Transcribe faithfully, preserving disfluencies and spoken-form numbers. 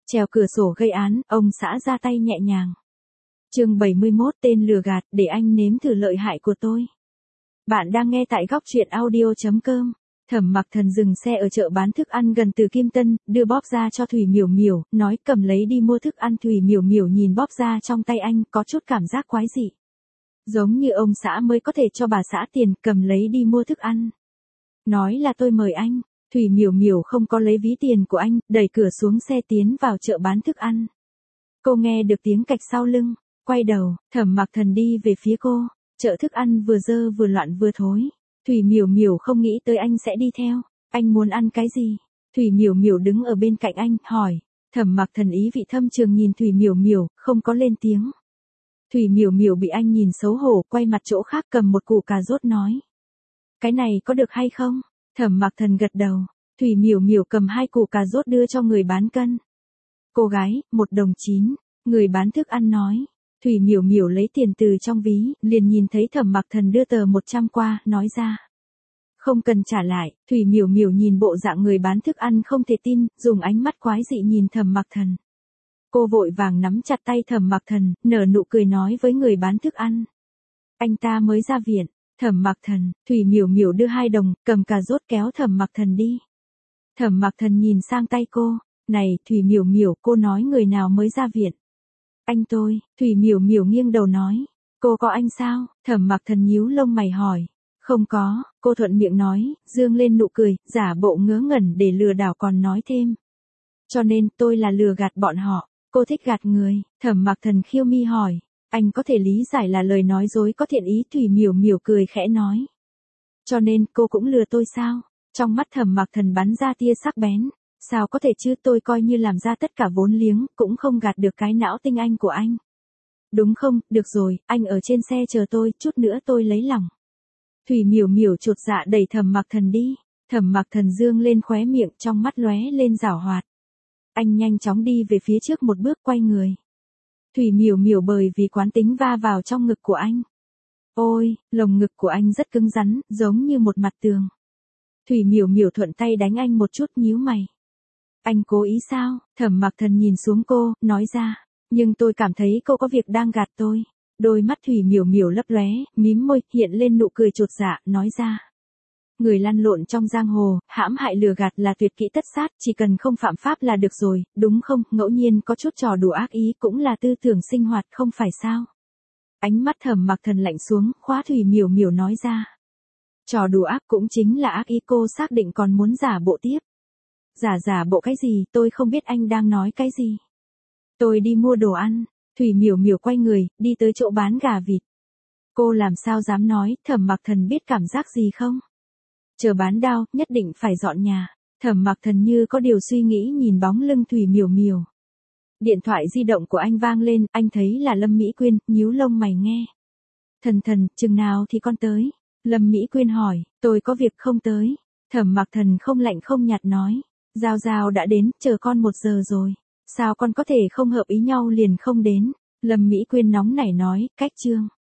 Trèo cửa sổ gây án, ông xã ra tay nhẹ nhàng. Chương bảy mươi mốt, tên lừa gạt, để anh nếm thử lợi hại của tôi. Bạn đang nghe tại góc truyện audio chấm com. Thẩm Mặc Thần dừng xe ở chợ bán thức ăn gần từ Kim Tân, đưa bóp ra cho Thủy Miểu Miểu, nói cầm lấy đi mua thức ăn. Thủy Miểu Miểu nhìn bóp ra trong tay anh, có chút cảm giác quái dị. Giống như ông xã mới có thể cho bà xã tiền, cầm lấy đi mua thức ăn. Nói là tôi mời anh. Thủy Miểu Miểu không có lấy ví tiền của anh, đẩy cửa xuống xe tiến vào chợ bán thức ăn. Cô nghe được tiếng cạch sau lưng, quay đầu, Thẩm Mặc Thần đi về phía cô. Chợ thức ăn vừa dơ vừa loạn vừa thối. Thủy Miểu Miểu không nghĩ tới anh sẽ đi theo. Anh muốn ăn cái gì? Thủy Miểu Miểu đứng ở bên cạnh anh, hỏi. Thẩm Mặc Thần ý vị thâm trường nhìn Thủy Miểu Miểu, không có lên tiếng. Thủy Miểu Miểu bị anh nhìn xấu hổ, quay mặt chỗ khác cầm một củ cà rốt nói. Cái này có được hay không? Thẩm Mặc Thần gật đầu. Thủy Miểu Miểu cầm hai củ cà rốt đưa cho người bán cân. Cô gái, một đồng chín. Người bán thức ăn nói. Thủy Miểu Miểu lấy tiền từ trong ví, liền nhìn thấy Thẩm Mặc Thần đưa tờ một trăm qua, nói ra. Không cần trả lại. Thủy Miểu Miểu nhìn bộ dạng người bán thức ăn không thể tin, dùng ánh mắt quái dị nhìn Thẩm Mặc Thần. Cô vội vàng nắm chặt tay Thẩm Mặc Thần, nở nụ cười nói với người bán thức ăn. Anh ta mới ra viện. Thẩm Mặc Thần, Thủy Miểu Miểu đưa hai đồng, cầm cà rốt kéo Thẩm Mặc Thần đi. Thẩm Mặc Thần nhìn sang tay cô. Này, Thủy Miểu Miểu, cô nói người nào mới ra viện? Anh tôi. Thủy Miểu Miểu nghiêng đầu nói. Cô có anh sao? Thẩm Mặc Thần nhíu lông mày hỏi. Không có, cô thuận miệng nói, dương lên nụ cười, giả bộ ngớ ngẩn để lừa đảo còn nói thêm. Cho nên tôi là lừa gạt bọn họ. Cô thích gạt người. Thẩm Mặc Thần khiêu mi hỏi. Anh có thể lý giải là lời nói dối có thiện ý. Thủy Miểu Miểu cười khẽ nói. Cho nên cô cũng lừa tôi sao? Trong mắt Thẩm Mặc Thần bắn ra tia sắc bén. Sao có thể chứ, tôi coi như làm ra tất cả vốn liếng, cũng không gạt được cái não tinh anh của anh. Đúng không? Được rồi, anh ở trên xe chờ tôi, chút nữa tôi lấy lòng. Thủy Miểu Miểu chột dạ đẩy Thẩm Mặc Thần đi. Thẩm Mặc Thần dương lên khóe miệng, trong mắt lóe lên giảo hoạt. Anh nhanh chóng đi về phía trước một bước, quay người. Thủy Miểu Miểu bởi vì quán tính va vào trong ngực của anh. Ôi, lồng ngực của anh rất cứng rắn, giống như một mặt tường. Thủy Miểu Miểu thuận tay đánh anh một chút, nhíu mày. Anh cố ý sao? Thẩm Mặc Thần nhìn xuống cô, nói ra. Nhưng tôi cảm thấy cô có việc đang gạt tôi. Đôi mắt Thủy Miểu Miểu lấp lóe, mím môi, hiện lên nụ cười chột dạ, nói ra. Người lăn lộn trong giang hồ, hãm hại lừa gạt là tuyệt kỹ tất sát, chỉ cần không phạm pháp là được rồi, đúng không? Ngẫu nhiên có chút trò đùa ác ý cũng là tư tưởng sinh hoạt, không phải sao? Ánh mắt Thẩm Mặc Thần lạnh xuống, khóa Thủy Miểu Miểu nói ra. Trò đùa ác cũng chính là ác ý, cô xác định còn muốn giả bộ tiếp. Giả giả bộ cái gì, tôi không biết anh đang nói cái gì. Tôi đi mua đồ ăn. Thủy Miểu Miểu quay người, đi tới chỗ bán gà vịt. Cô làm sao dám nói, Thẩm Mặc Thần biết cảm giác gì không? Chờ bán đao, nhất định phải dọn nhà. Thẩm Mặc Thần như có điều suy nghĩ nhìn bóng lưng Thủy Miểu Miểu. Điện thoại di động của anh vang lên, anh thấy là Lâm Mỹ Quyên, nhíu lông mày nghe. Thần Thần, chừng nào thì con tới? Lâm Mỹ Quyên hỏi, tôi có việc không tới. Thẩm Mặc Thần không lạnh không nhạt nói. Giao Giao đã đến, chờ con một giờ rồi. Sao con có thể không hợp ý nhau liền không đến? Lâm Mỹ Quyên nóng nảy nói, cách chương.